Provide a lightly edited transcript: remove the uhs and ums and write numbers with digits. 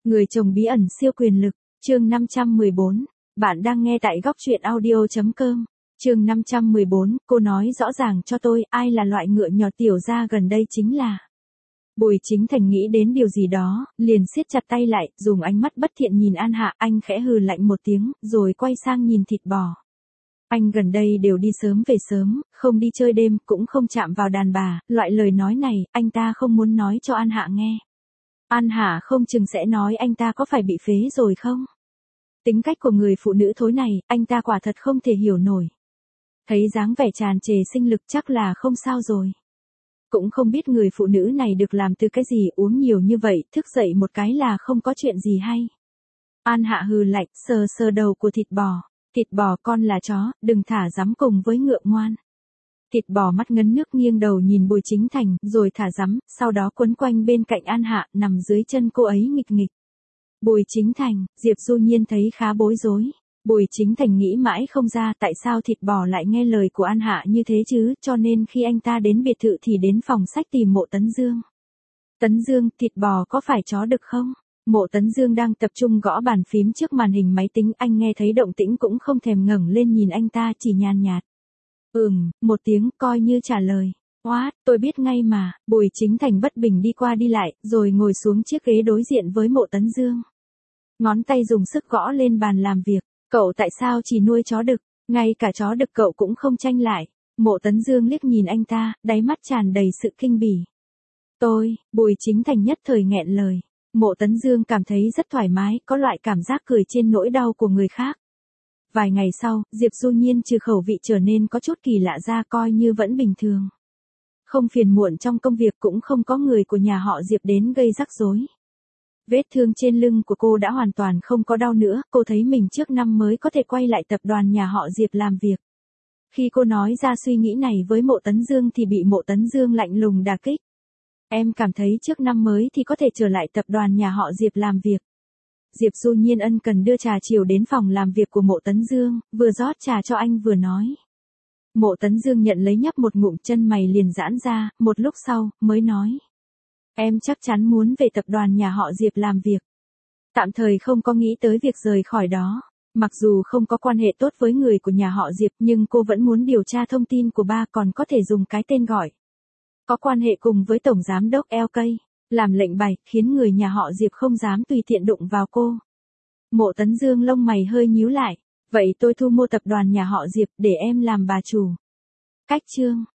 Người chồng bí ẩn siêu quyền lực, chương 514. Bạn đang nghe tại góc truyện audio.com. Chương 514, cô nói rõ ràng cho tôi, ai là loại ngựa nhỏ tiểu ra gần đây chính là. Bùi Chính Thành nghĩ đến điều gì đó, liền siết chặt tay lại, dùng ánh mắt bất thiện nhìn An Hạ, anh khẽ hừ lạnh một tiếng, rồi quay sang nhìn thịt bò. Anh gần đây đều đi sớm về sớm, không đi chơi đêm, cũng không chạm vào đàn bà, loại lời nói này, anh ta không muốn nói cho An Hạ nghe. An Hạ không chừng sẽ nói anh ta có phải bị phế rồi không? Tính cách của người phụ nữ thối này, anh ta quả thật không thể hiểu nổi. Thấy dáng vẻ tràn trề sinh lực chắc là không sao rồi. Cũng không biết người phụ nữ này được làm từ cái gì, uống nhiều như vậy, thức dậy một cái là không có chuyện gì hay. An Hạ hừ lạnh, sờ sờ đầu của thịt bò. Thịt bò con là chó, đừng thả dắm cùng với ngựa ngoan. Thịt bò mắt ngấn nước nghiêng đầu nhìn Bùi Chính Thành, rồi thả dắm, sau đó quấn quanh bên cạnh An Hạ, nằm dưới chân cô ấy nghịch nghịch. Bùi Chính Thành, Diệp Du Nhiên thấy khá bối rối. Bùi Chính Thành nghĩ mãi không ra tại sao thịt bò lại nghe lời của An Hạ như thế chứ, cho nên khi anh ta đến biệt thự thì đến phòng sách tìm Mộ Tấn Dương. Tấn Dương, thịt bò có phải chó đực không? Mộ Tấn Dương đang tập trung gõ bàn phím trước màn hình máy tính, anh nghe thấy động tĩnh cũng không thèm ngẩng lên nhìn anh ta, chỉ nhàn nhạt. Một tiếng coi như trả lời. Tôi biết ngay mà. Bùi Chính Thành bất bình đi qua đi lại, rồi ngồi xuống chiếc ghế đối diện với Mộ Tấn Dương. Ngón tay dùng sức gõ lên bàn làm việc. Cậu tại sao chỉ nuôi chó đực, ngay cả chó đực cậu cũng không tranh lại. Mộ Tấn Dương liếc nhìn anh ta, đáy mắt tràn đầy sự kinh bỉ. Bùi Chính Thành nhất thời nghẹn lời. Mộ Tấn Dương cảm thấy rất thoải mái, có loại cảm giác cười trên nỗi đau của người khác. Vài ngày sau, Diệp Du Nhiên trừ khẩu vị trở nên có chút kỳ lạ ra, coi như vẫn bình thường. Không phiền muộn trong công việc, cũng không có người của nhà họ Diệp đến gây rắc rối. Vết thương trên lưng của cô đã hoàn toàn không có đau nữa, cô thấy mình trước năm mới có thể quay lại tập đoàn nhà họ Diệp làm việc. Khi cô nói ra suy nghĩ này với Mộ Tấn Dương thì bị Mộ Tấn Dương lạnh lùng đả kích. Em cảm thấy trước năm mới thì có thể trở lại tập đoàn nhà họ Diệp làm việc. Diệp Du Nhiên ân cần đưa trà chiều đến phòng làm việc của Mộ Tấn Dương, vừa rót trà cho anh vừa nói. Mộ Tấn Dương nhận lấy nhấp một ngụm, chân mày liền giãn ra, một lúc sau, mới nói. Em chắc chắn muốn về tập đoàn nhà họ Diệp làm việc. Tạm thời không có nghĩ tới việc rời khỏi đó. Mặc dù không có quan hệ tốt với người của nhà họ Diệp, nhưng cô vẫn muốn điều tra thông tin của ba, còn có thể dùng cái tên gọi. Có quan hệ cùng với Tổng Giám đốc LK, làm lệnh bài, khiến người nhà họ Diệp không dám tùy tiện đụng vào cô. Mộ Tấn Dương lông mày hơi nhíu lại. Vậy tôi thu mua tập đoàn nhà họ Diệp để em làm bà chủ. Cách chương.